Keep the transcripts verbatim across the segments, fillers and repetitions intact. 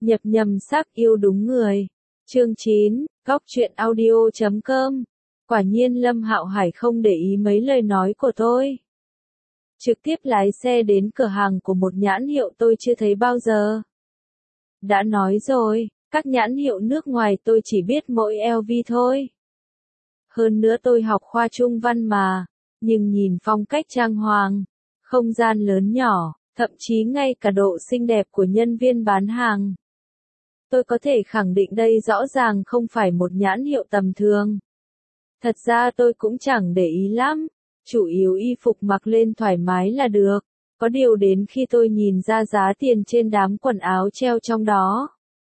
Nhập nhầm sắc yêu đúng người. Chương chín, Góc truyện audio chấm com. Quả nhiên Lâm Hạo Hải không để ý mấy lời nói của tôi. Trực tiếp lái xe đến cửa hàng của một nhãn hiệu tôi chưa thấy bao giờ. Đã nói rồi, các nhãn hiệu nước ngoài tôi chỉ biết mỗi lờ vê thôi. Hơn nữa tôi học khoa trung văn mà, nhưng nhìn phong cách trang hoàng, không gian lớn nhỏ, thậm chí ngay cả độ xinh đẹp của nhân viên bán hàng. Tôi có thể khẳng định đây rõ ràng không phải một nhãn hiệu tầm thường. Thật ra tôi cũng chẳng để ý lắm, chủ yếu y phục mặc lên thoải mái là được. Có điều đến khi tôi nhìn ra giá tiền trên đám quần áo treo trong đó,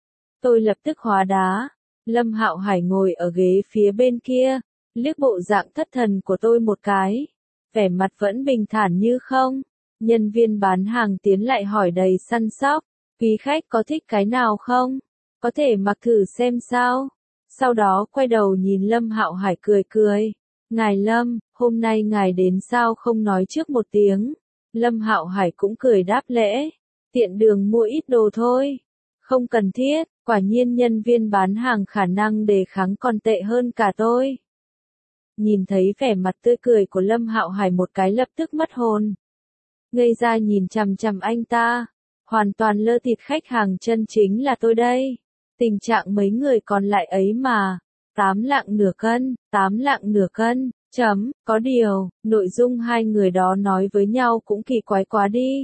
tôi lập tức hóa đá. Lâm Hạo Hải ngồi ở ghế phía bên kia, liếc bộ dạng thất thần của tôi một cái, vẻ mặt vẫn bình thản như không. Nhân viên bán hàng tiến lại hỏi đầy săn sóc, quý khách có thích cái nào không? Có thể mặc thử xem sao? Sau đó quay đầu nhìn Lâm Hạo Hải cười cười. Ngài Lâm, hôm nay ngài đến sao không nói trước một tiếng? Lâm Hạo Hải cũng cười đáp lễ. Tiện đường mua ít đồ thôi. Không cần thiết, quả nhiên nhân viên bán hàng khả năng đề kháng còn tệ hơn cả tôi. Nhìn thấy vẻ mặt tươi cười của Lâm Hạo Hải một cái lập tức mất hồn. Ngây ra nhìn chằm chằm anh ta. Hoàn toàn lơ thịt khách hàng chân chính là tôi đây. Tình trạng mấy người còn lại ấy mà. Tám lạng nửa cân, tám lạng nửa cân, chấm, có điều, nội dung hai người đó nói với nhau cũng kỳ quái quá đi.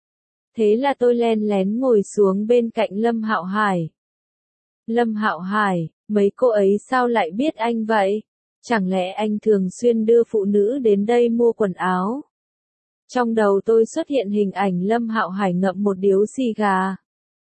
Thế là tôi len lén ngồi xuống bên cạnh Lâm Hạo Hải. Lâm Hạo Hải, mấy cô ấy sao lại biết anh vậy? Chẳng lẽ anh thường xuyên đưa phụ nữ đến đây mua quần áo? Trong đầu tôi xuất hiện hình ảnh Lâm Hạo Hải ngậm một điếu xì gà.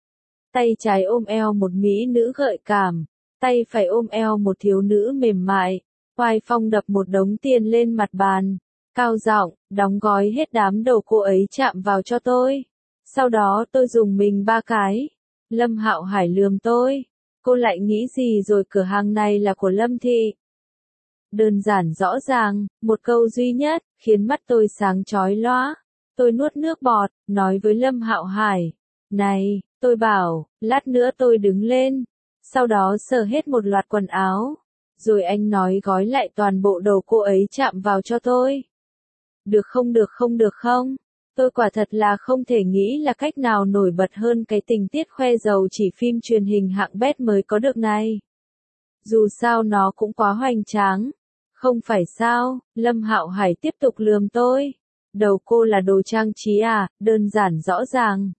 Tay trái ôm eo một mỹ nữ gợi cảm, tay phải ôm eo một thiếu nữ mềm mại, oai phong đập một đống tiền lên mặt bàn, cao giọng, đóng gói hết đám đầu cô ấy chạm vào cho tôi. Sau đó tôi dùng mình ba cái. Lâm Hạo Hải lườm tôi, cô lại nghĩ gì rồi, cửa hàng này là của Lâm thị. Đơn giản rõ ràng, một câu duy nhất, khiến mắt tôi sáng chói lóa. Tôi nuốt nước bọt, nói với Lâm Hạo Hải, này, tôi bảo, lát nữa tôi đứng lên. Sau đó sờ hết một loạt quần áo. Rồi anh nói gói lại toàn bộ đầu cô ấy chạm vào cho tôi. Được không được không được không? Tôi quả thật là không thể nghĩ là cách nào nổi bật hơn cái tình tiết khoe giàu chỉ phim truyền hình hạng bét mới có được này. Dù sao nó cũng quá hoành tráng. Không phải sao? Lâm Hạo Hải tiếp tục lườm tôi. Đầu cô là đồ trang trí à? Đơn giản rõ ràng.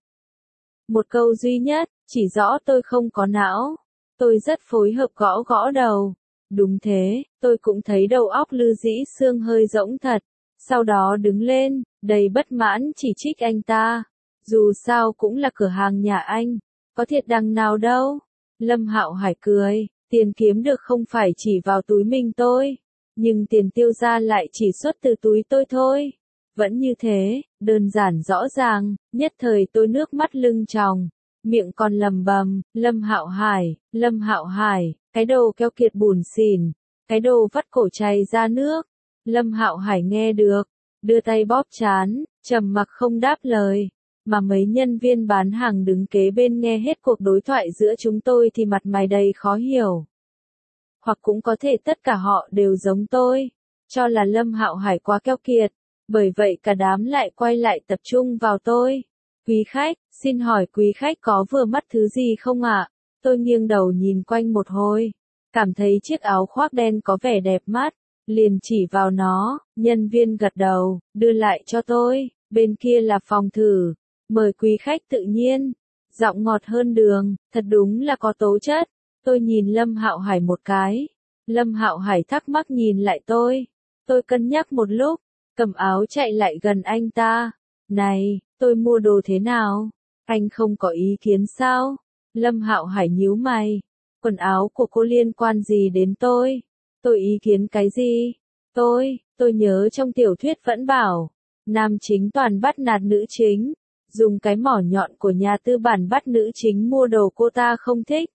Một câu duy nhất, chỉ rõ tôi không có não. Tôi rất phối hợp gõ gõ đầu. Đúng thế, tôi cũng thấy đầu óc lư dĩ xương hơi rỗng thật. Sau đó đứng lên, đầy bất mãn chỉ trích anh ta. Dù sao cũng là cửa hàng nhà anh, có thiệt đằng nào đâu. Lâm Hạo Hải cười, tiền kiếm được không phải chỉ vào túi mình tôi, nhưng tiền tiêu ra lại chỉ xuất từ túi tôi thôi. Vẫn như thế, đơn giản rõ ràng, nhất thời tôi nước mắt lưng tròng, miệng còn lầm bầm, Lâm Hạo Hải, Lâm Hạo Hải, cái đồ keo kiệt bủn xỉn, cái đồ vắt cổ chảy ra nước. Lâm Hạo Hải nghe được, đưa tay bóp trán, trầm mặc không đáp lời, mà mấy nhân viên bán hàng đứng kế bên nghe hết cuộc đối thoại giữa chúng tôi thì mặt mày đầy khó hiểu. Hoặc cũng có thể tất cả họ đều giống tôi, cho là Lâm Hạo Hải quá keo kiệt, bởi vậy cả đám lại quay lại tập trung vào tôi. Quý khách, xin hỏi quý khách có vừa mắt thứ gì không ạ? Tôi nghiêng đầu nhìn quanh một hồi, cảm thấy chiếc áo khoác đen có vẻ đẹp mắt, liền chỉ vào nó. Nhân viên gật đầu, đưa lại cho tôi, bên kia là phòng thử, mời quý khách tự nhiên. Giọng ngọt hơn đường, thật đúng là có tố chất. Tôi nhìn Lâm Hạo Hải một cái. Lâm Hạo Hải thắc mắc nhìn lại tôi. Tôi cân nhắc một lúc, cầm áo chạy lại gần anh ta. Này, tôi mua đồ thế nào? Anh không có ý kiến sao? Lâm Hạo Hải nhíu mày. Quần áo của cô liên quan gì đến tôi? Tôi ý kiến cái gì? Tôi, tôi nhớ trong tiểu thuyết vẫn bảo, nam chính toàn bắt nạt nữ chính, dùng cái mỏ nhọn của nhà tư bản bắt nữ chính mua đồ cô ta không thích.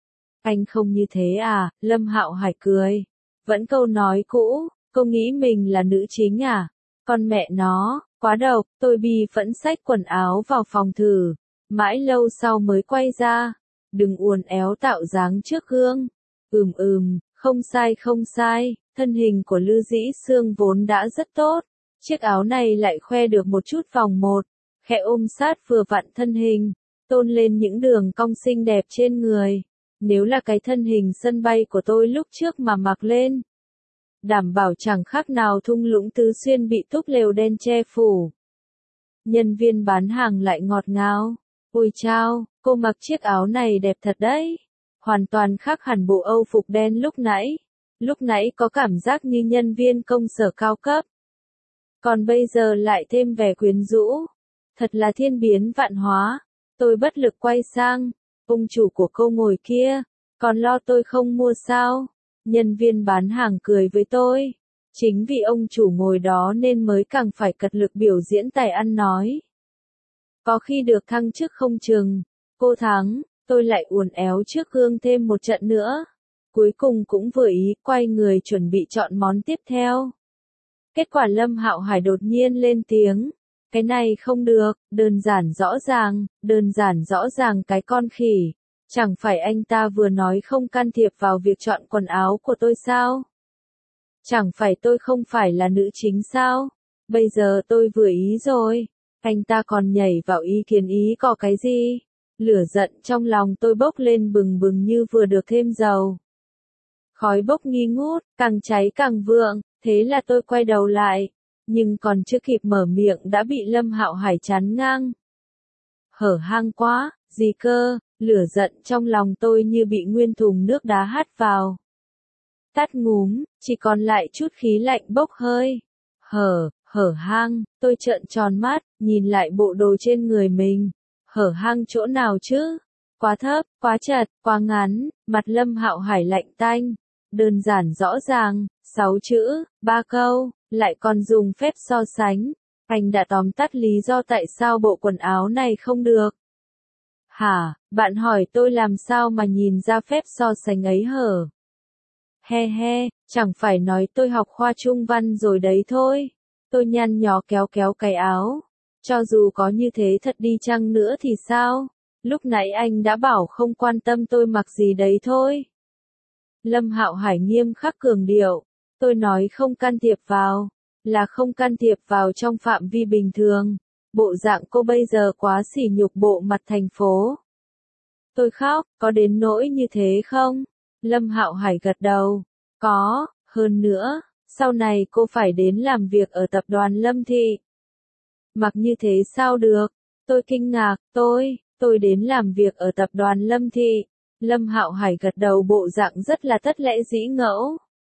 Anh không như thế à? Lâm Hạo Hải cười. Vẫn câu nói cũ, cô nghĩ mình là nữ chính à? Con mẹ nó, quá độc. Tôi bi phẫn xách quần áo vào phòng thử, mãi lâu sau mới quay ra. đừng uốn éo tạo dáng trước gương. Ừm ừm, không sai không sai, thân hình của Lư Dĩ Sương vốn đã rất tốt, chiếc áo này lại khoe được một chút vòng một, khẽ ôm sát vừa vặn thân hình, tôn lên những đường cong xinh đẹp trên người. Nếu là cái thân hình sân bay của tôi lúc trước mà mặc lên, đảm bảo chẳng khác nào thung lũng Tứ Xuyên bị túp lều đen che phủ. Nhân viên bán hàng lại ngọt ngào. Ôi chao, cô mặc chiếc áo này đẹp thật đấy. Hoàn toàn khác hẳn bộ Âu phục đen lúc nãy. Lúc nãy có cảm giác như nhân viên công sở cao cấp. Còn bây giờ lại thêm vẻ quyến rũ. Thật là thiên biến vạn hóa. Tôi bất lực quay sang. Ông chủ của cô ngồi kia. Còn lo tôi không mua sao? Nhân viên bán hàng cười với tôi. Chính vì ông chủ ngồi đó nên mới càng phải cật lực biểu diễn tài ăn nói. Có khi được thăng chức không chừng. Cô thắng, tôi lại uốn éo trước gương thêm một trận nữa. Cuối cùng cũng vừa ý, quay người chuẩn bị chọn món tiếp theo. Kết quả Lâm Hạo Hải đột nhiên lên tiếng. Cái này không được, đơn giản rõ ràng, đơn giản rõ ràng cái con khỉ. Chẳng phải anh ta vừa nói không can thiệp vào việc chọn quần áo của tôi sao? Chẳng phải tôi không phải là nữ chính sao? Bây giờ tôi vừa ý rồi. Anh ta còn nhảy vào ý kiến ý có cái gì? Lửa giận trong lòng tôi bốc lên bừng bừng như vừa được thêm dầu. Khói bốc nghi ngút, càng cháy càng vượng, thế là tôi quay đầu lại. Nhưng còn chưa kịp mở miệng đã bị Lâm Hạo Hải chắn ngang. Hở hang quá, gì cơ, lửa giận trong lòng tôi như bị nguyên thùng nước đá hắt vào. Tắt ngúm, chỉ còn lại chút khí lạnh bốc hơi. Hở, hở hang, tôi trợn tròn mắt, nhìn lại bộ đồ trên người mình. Hở hang chỗ nào chứ? Quá thấp, quá chật, quá ngắn, mặt Lâm Hạo Hải lạnh tanh. Đơn giản rõ ràng, sáu chữ, ba câu, lại còn dùng phép so sánh. Anh đã tóm tắt lý do tại sao bộ quần áo này không được. Hả, bạn hỏi tôi làm sao mà nhìn ra phép so sánh ấy hở? He he, chẳng phải nói tôi học khoa trung văn rồi đấy thôi. Tôi nhăn nhó kéo kéo cái áo. Cho dù có như thế thật đi chăng nữa thì sao? Lúc nãy anh đã bảo không quan tâm tôi mặc gì đấy thôi. Lâm Hạo Hải nghiêm khắc cường điệu. Tôi nói không can thiệp vào. Là không can thiệp vào trong phạm vi bình thường. Bộ dạng cô bây giờ quá sỉ nhục bộ mặt thành phố. Tôi khóc, có đến nỗi như thế không? Lâm Hạo Hải gật đầu. Có, hơn nữa, sau này cô phải đến làm việc ở tập đoàn Lâm Thị. Mặc như thế sao được? Tôi kinh ngạc, tôi, tôi đến làm việc ở tập đoàn Lâm Thị. Lâm Hạo Hải gật đầu bộ dạng rất là tất lẽ dĩ ngẫu.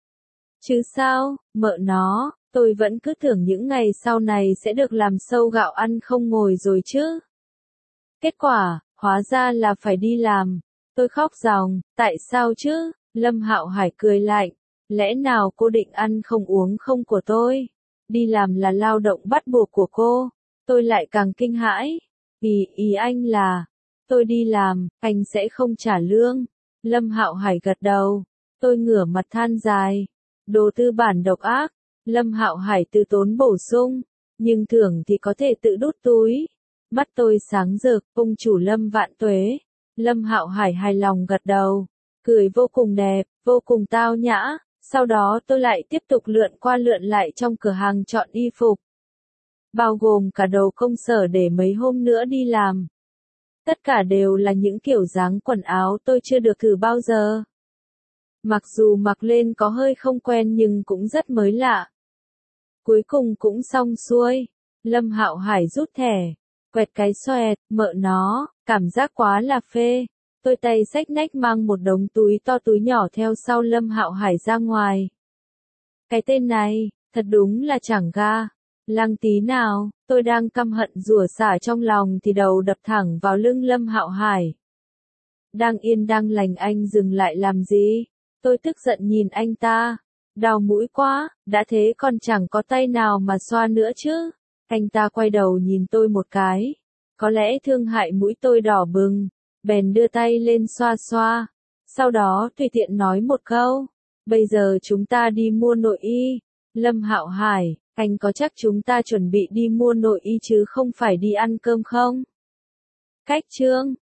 Chứ sao, mợ nó, tôi vẫn cứ tưởng những ngày sau này sẽ được làm sâu gạo ăn không ngồi rồi chứ. Kết quả, hóa ra là phải đi làm. Tôi khóc ròng, tại sao chứ? Lâm Hạo Hải cười lạnh. Lẽ nào cô định ăn không uống không của tôi? Đi làm là lao động bắt buộc của cô. Tôi lại càng kinh hãi. Ý, ý anh là, tôi đi làm, anh sẽ không trả lương. Lâm Hạo Hải gật đầu. Tôi ngửa mặt than dài. Đồ tư bản độc ác. Lâm Hạo Hải từ tốn bổ sung. Nhưng thưởng thì có thể tự đút túi. Mắt tôi sáng rực, ông chủ Lâm vạn tuế. Lâm Hạo Hải hài lòng gật đầu. Cười vô cùng đẹp, vô cùng tao nhã. Sau đó tôi lại tiếp tục lượn qua lượn lại trong cửa hàng chọn y phục. Bao gồm cả đồ công sở để mấy hôm nữa đi làm. Tất cả đều là những kiểu dáng quần áo tôi chưa được thử bao giờ. Mặc dù mặc lên có hơi không quen nhưng cũng rất mới lạ. Cuối cùng cũng xong xuôi. Lâm Hạo Hải rút thẻ. Quẹt cái xoẹt, mợ nó, cảm giác quá là phê. Tôi tay xách nách mang một đống túi to túi nhỏ theo sau Lâm Hạo Hải ra ngoài. Cái tên này, thật đúng là chẳng ga. Lăng tí nào, tôi đang căm hận rủa xả trong lòng thì đầu đập thẳng vào lưng Lâm Hạo Hải. Đang yên đang lành anh dừng lại làm gì? Tôi tức giận nhìn anh ta. Đau mũi quá, đã thế còn chẳng có tay nào mà xoa nữa chứ. Anh ta quay đầu nhìn tôi một cái. Có lẽ thương hại mũi tôi đỏ bừng. Bèn đưa tay lên xoa xoa. Sau đó tùy tiện nói một câu. Bây giờ chúng ta đi mua nội y. Lâm Hạo Hải, anh có chắc chúng ta chuẩn bị đi mua nội y chứ không phải đi ăn cơm không? Cách chương